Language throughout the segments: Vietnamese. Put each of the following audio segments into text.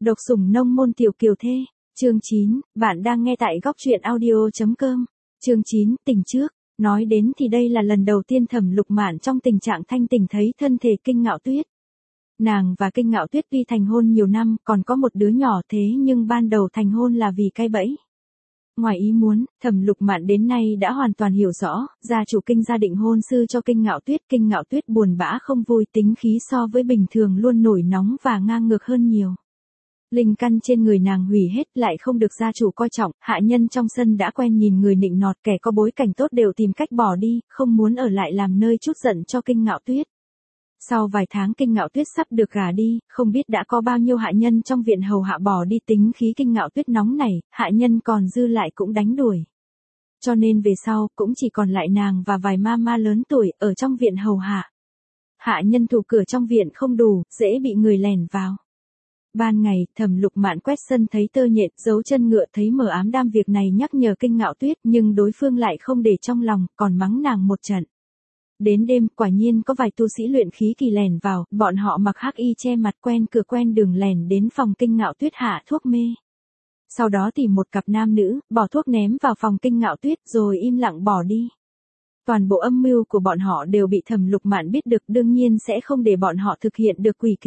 Độc sủng nông môn tiểu kiều thê. Chương 9, bạn đang nghe tại góc truyện audio.com. Chương 9, tình trước. Nói đến thì đây là lần đầu tiên Thẩm Lục Mạn trong tình trạng thanh tỉnh thấy thân thể Kinh Ngạo Tuyết. Nàng và Kinh Ngạo Tuyết tuy thành hôn nhiều năm, còn có một đứa nhỏ thế nhưng ban đầu thành hôn là vì cái bẫy. Ngoài ý muốn, Thẩm Lục Mạn đến nay đã hoàn toàn hiểu rõ, gia chủ Kinh gia định hôn sư cho Kinh Ngạo Tuyết buồn bã không vui, tính khí so với bình thường luôn nổi nóng và ngang ngược hơn nhiều. Linh căn trên người nàng hủy hết, lại không được gia chủ coi trọng, hạ nhân trong sân đã quen nhìn người nịnh nọt, kẻ có bối cảnh tốt đều tìm cách bỏ đi, không muốn ở lại làm nơi chút giận cho Kinh Ngạo Tuyết. Sau vài tháng Kinh Ngạo Tuyết sắp được gả đi, không biết đã có bao nhiêu hạ nhân trong viện hầu hạ bỏ đi, tính khí Kinh Ngạo Tuyết nóng nảy, hạ nhân còn dư lại cũng đánh đuổi. Cho nên về sau, cũng chỉ còn lại nàng và vài ma lớn tuổi, ở trong viện hầu hạ. Hạ nhân thủ cửa trong viện không đủ, dễ bị người lẻn vào. Ban ngày, Thẩm Lục Mạn quét sân thấy tơ nhện, dấu chân ngựa, thấy mờ ám đam việc này nhắc nhở Kinh Ngạo Tuyết, nhưng đối phương lại không để trong lòng, còn mắng nàng một trận. Đến đêm, quả nhiên có vài tu sĩ luyện khí kỳ lẻn vào, bọn họ mặc hắc y che mặt, quen cửa quen đường lẻn đến phòng Kinh Ngạo Tuyết hạ thuốc mê. Sau đó tìm một cặp nam nữ, bỏ thuốc ném vào phòng Kinh Ngạo Tuyết rồi im lặng bỏ đi. Toàn bộ âm mưu của bọn họ đều bị Thẩm Lục Mạn biết được, đương nhiên sẽ không để bọn họ thực hiện được quỷ kế.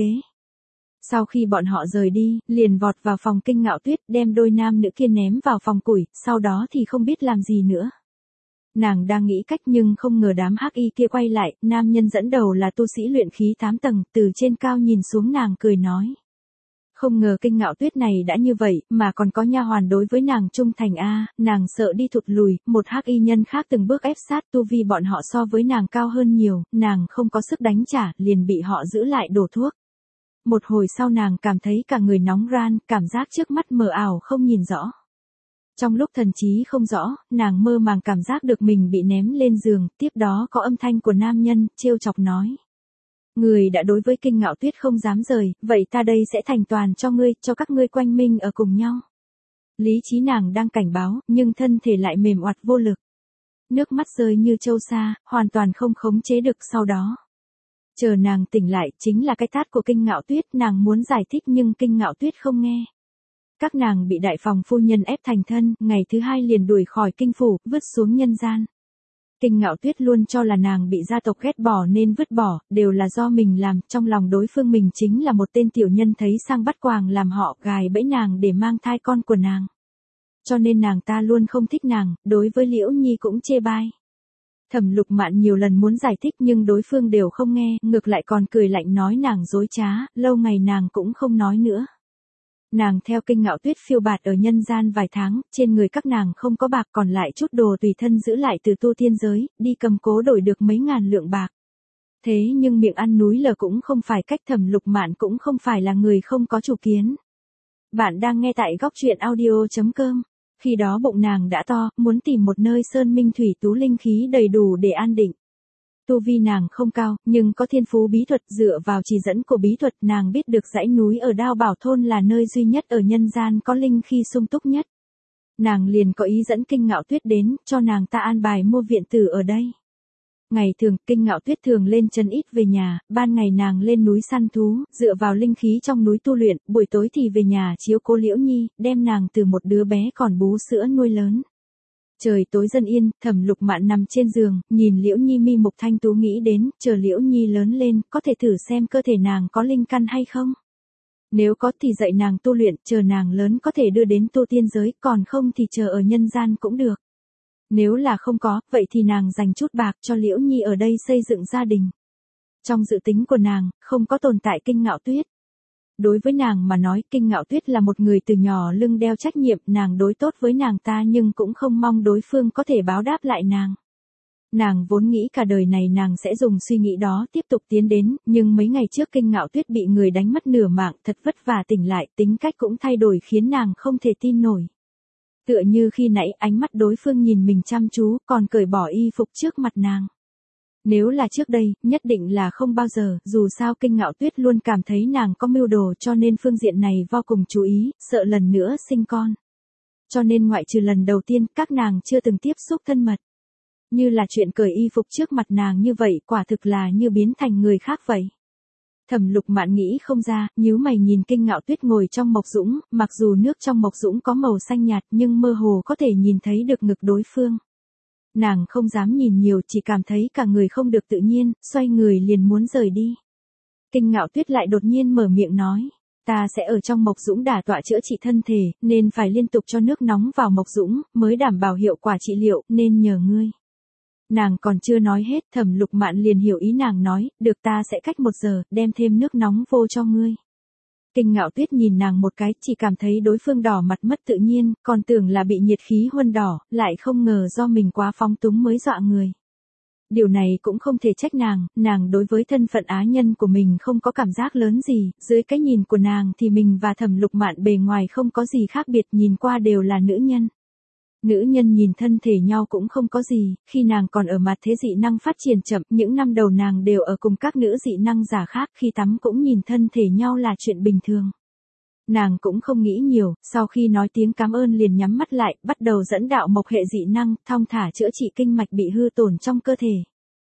Sau khi bọn họ rời đi, liền vọt vào phòng Kinh Ngạo Tuyết, đem đôi nam nữ kia ném vào phòng củi, sau đó thì không biết làm gì nữa. Nàng đang nghĩ cách nhưng không ngờ đám hắc y kia quay lại, nam nhân dẫn đầu là tu sĩ luyện khí 8 tầng, từ trên cao nhìn xuống nàng cười nói. Không ngờ Kinh Ngạo Tuyết này đã như vậy, mà còn có nha hoàn đối với nàng trung thành a, nàng sợ đi thụt lùi, một hắc y nhân khác từng bước ép sát, tu vi bọn họ so với nàng cao hơn nhiều, nàng không có sức đánh trả, liền bị họ giữ lại đổ thuốc. Một hồi sau nàng cảm thấy cả người nóng ran, cảm giác trước mắt mờ ảo không nhìn rõ. Trong lúc thần trí không rõ, nàng mơ màng cảm giác được mình bị ném lên giường, tiếp đó có âm thanh của nam nhân, trêu chọc nói. Người đã đối với Kinh Ngạo Tuyết không dám rời, vậy ta đây sẽ thành toàn cho ngươi, cho các ngươi quanh minh ở cùng nhau. Lý trí nàng đang cảnh báo, nhưng thân thể lại mềm oặt vô lực. Nước mắt rơi như châu sa, hoàn toàn không khống chế được sau đó. Chờ nàng tỉnh lại, chính là cái tát của Kinh Ngạo Tuyết, nàng muốn giải thích nhưng Kinh Ngạo Tuyết không nghe. Các nàng bị đại phòng phu nhân ép thành thân, ngày thứ hai liền đuổi khỏi kinh phủ, vứt xuống nhân gian. Kinh Ngạo Tuyết luôn cho là nàng bị gia tộc ghét bỏ nên vứt bỏ, đều là do mình làm, trong lòng đối phương mình chính là một tên tiểu nhân thấy sang bắt quàng làm họ gài bẫy nàng để mang thai con của nàng. Cho nên nàng ta luôn không thích nàng, đối với Liễu Nhi cũng chê bai. Thẩm Lục Mạn nhiều lần muốn giải thích nhưng đối phương đều không nghe, ngược lại còn cười lạnh nói nàng dối trá, lâu ngày nàng cũng không nói nữa. Nàng theo Kinh Ngạo Tuyết phiêu bạt ở nhân gian vài tháng, trên người các nàng không có bạc, còn lại chút đồ tùy thân giữ lại từ tu tiên giới, đi cầm cố đổi được mấy ngàn lượng bạc. Thế nhưng miệng ăn núi lở cũng không phải cách, Thẩm Lục Mạn cũng không phải là người không có chủ kiến. Bạn đang nghe tại góc truyện audio.com. Khi đó bụng nàng đã to, muốn tìm một nơi sơn minh thủy tú linh khí đầy đủ để an định. Tu vi nàng không cao, nhưng có thiên phú bí thuật, dựa vào chỉ dẫn của bí thuật nàng biết được dãy núi ở Đao Bảo Thôn là nơi duy nhất ở nhân gian có linh khí sung túc nhất. Nàng liền có ý dẫn Kinh Ngạo Tuyết đến, cho nàng ta an bài mua viện tử ở đây. Ngày thường, Kinh Ngạo Tuyết thường lên chân ít về nhà, ban ngày nàng lên núi săn thú, dựa vào linh khí trong núi tu luyện, buổi tối thì về nhà chiếu cố Liễu Nhi, đem nàng từ một đứa bé còn bú sữa nuôi lớn. Trời tối dần yên, Thẩm Lục Mạn nằm trên giường, nhìn Liễu Nhi mi mục thanh tú nghĩ đến, chờ Liễu Nhi lớn lên, có thể thử xem cơ thể nàng có linh căn hay không. Nếu có thì dạy nàng tu luyện, chờ nàng lớn có thể đưa đến tu tiên giới, còn không thì chờ ở nhân gian cũng được. Nếu là không có, vậy thì nàng dành chút bạc cho Liễu Nhi ở đây xây dựng gia đình. Trong dự tính của nàng, không có tồn tại Kinh Ngạo Tuyết. Đối với nàng mà nói, Kinh Ngạo Tuyết là một người từ nhỏ lưng đeo trách nhiệm, nàng đối tốt với nàng ta nhưng cũng không mong đối phương có thể báo đáp lại nàng. Nàng vốn nghĩ cả đời này nàng sẽ dùng suy nghĩ đó tiếp tục tiến đến, nhưng mấy ngày trước Kinh Ngạo Tuyết bị người đánh mất nửa mạng, thật vất vả tỉnh lại, tính cách cũng thay đổi khiến nàng không thể tin nổi. Tựa như khi nãy ánh mắt đối phương nhìn mình chăm chú, còn cởi bỏ y phục trước mặt nàng. Nếu là trước đây, nhất định là không bao giờ, dù sao Kinh Ngạo Tuyết luôn cảm thấy nàng có mưu đồ cho nên phương diện này vô cùng chú ý, sợ lần nữa sinh con. Cho nên ngoại trừ lần đầu tiên, các nàng chưa từng tiếp xúc thân mật. Như là chuyện cởi y phục trước mặt nàng như vậy, quả thực là như biến thành người khác vậy. Thẩm Lục Mạn nghĩ không ra, nhíu mày nhìn Kinh Ngạo Tuyết ngồi trong Mộc Dũng, mặc dù nước trong Mộc Dũng có màu xanh nhạt nhưng mơ hồ có thể nhìn thấy được ngực đối phương. Nàng không dám nhìn nhiều, chỉ cảm thấy cả người không được tự nhiên, xoay người liền muốn rời đi. Kinh Ngạo Tuyết lại đột nhiên mở miệng nói, ta sẽ ở trong Mộc Dũng đả tọa chữa trị thân thể, nên phải liên tục cho nước nóng vào Mộc Dũng, mới đảm bảo hiệu quả trị liệu, nên nhờ ngươi. Nàng còn chưa nói hết, Thẩm Lục Mạn liền hiểu ý nàng nói, được, ta sẽ cách 1 giờ, đem thêm nước nóng vô cho ngươi. Kinh Ngạo Tuyết nhìn nàng một cái, chỉ cảm thấy đối phương đỏ mặt mất tự nhiên, còn tưởng là bị nhiệt khí huân đỏ, lại không ngờ do mình quá phóng túng mới dọa người. Điều này cũng không thể trách nàng đối với thân phận á nhân của mình không có cảm giác lớn gì, dưới cái nhìn của nàng thì mình và Thẩm Lục Mạn bề ngoài không có gì khác biệt, nhìn qua đều là nữ nhân. Nữ nhân nhìn thân thể nhau cũng không có gì, khi nàng còn ở mặt thế dị năng phát triển chậm, những năm đầu nàng đều ở cùng các nữ dị năng giả khác, khi tắm cũng nhìn thân thể nhau là chuyện bình thường. Nàng cũng không nghĩ nhiều, sau khi nói tiếng cảm ơn liền nhắm mắt lại, bắt đầu dẫn đạo mộc hệ dị năng, thong thả chữa trị kinh mạch bị hư tổn trong cơ thể.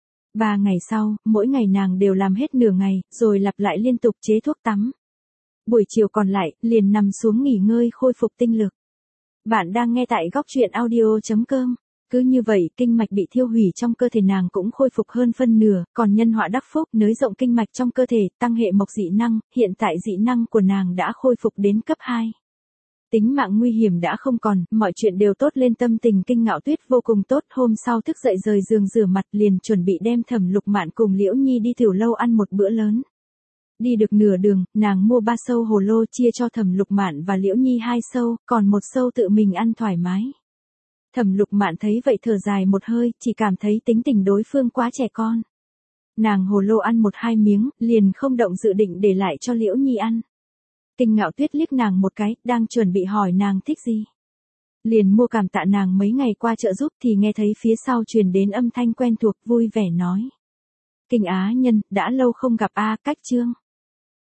3 ngày sau, mỗi ngày nàng đều làm hết nửa ngày, rồi lặp lại liên tục chế thuốc tắm. Buổi chiều còn lại, liền nằm xuống nghỉ ngơi khôi phục tinh lực. Bạn đang nghe tại góc truyện audio.com. Cứ như vậy, kinh mạch bị thiêu hủy trong cơ thể nàng cũng khôi phục hơn phân nửa, còn nhân họa đắc phúc, nới rộng kinh mạch trong cơ thể, tăng hệ mộc dị năng, hiện tại dị năng của nàng đã khôi phục đến cấp 2. Tính mạng nguy hiểm đã không còn, mọi chuyện đều tốt lên, tâm tình Kinh Ngạo Tuyết vô cùng tốt, hôm sau thức dậy rời giường rửa mặt liền chuẩn bị đem Thẩm Lục Mạn cùng Liễu Nhi đi tiểu lâu ăn một bữa lớn. Đi được nửa đường, nàng mua 3 sâu hồ lô chia cho Thẩm Lục Mạn và Liễu Nhi 2 sâu, còn 1 sâu tự mình ăn thoải mái. Thẩm Lục Mạn thấy vậy thở dài một hơi, chỉ cảm thấy tính tình đối phương quá trẻ con. Nàng hồ lô ăn 1-2 miếng, liền không động dự định để lại cho Liễu Nhi ăn. Kinh Ngạo Tuyết liếc nàng một cái, đang chuẩn bị hỏi nàng thích gì. Liền mua cảm tạ nàng mấy ngày qua trợ giúp thì nghe thấy phía sau truyền đến âm thanh quen thuộc, vui vẻ nói. Kinh á nhân, đã lâu không gặp a, cách chương.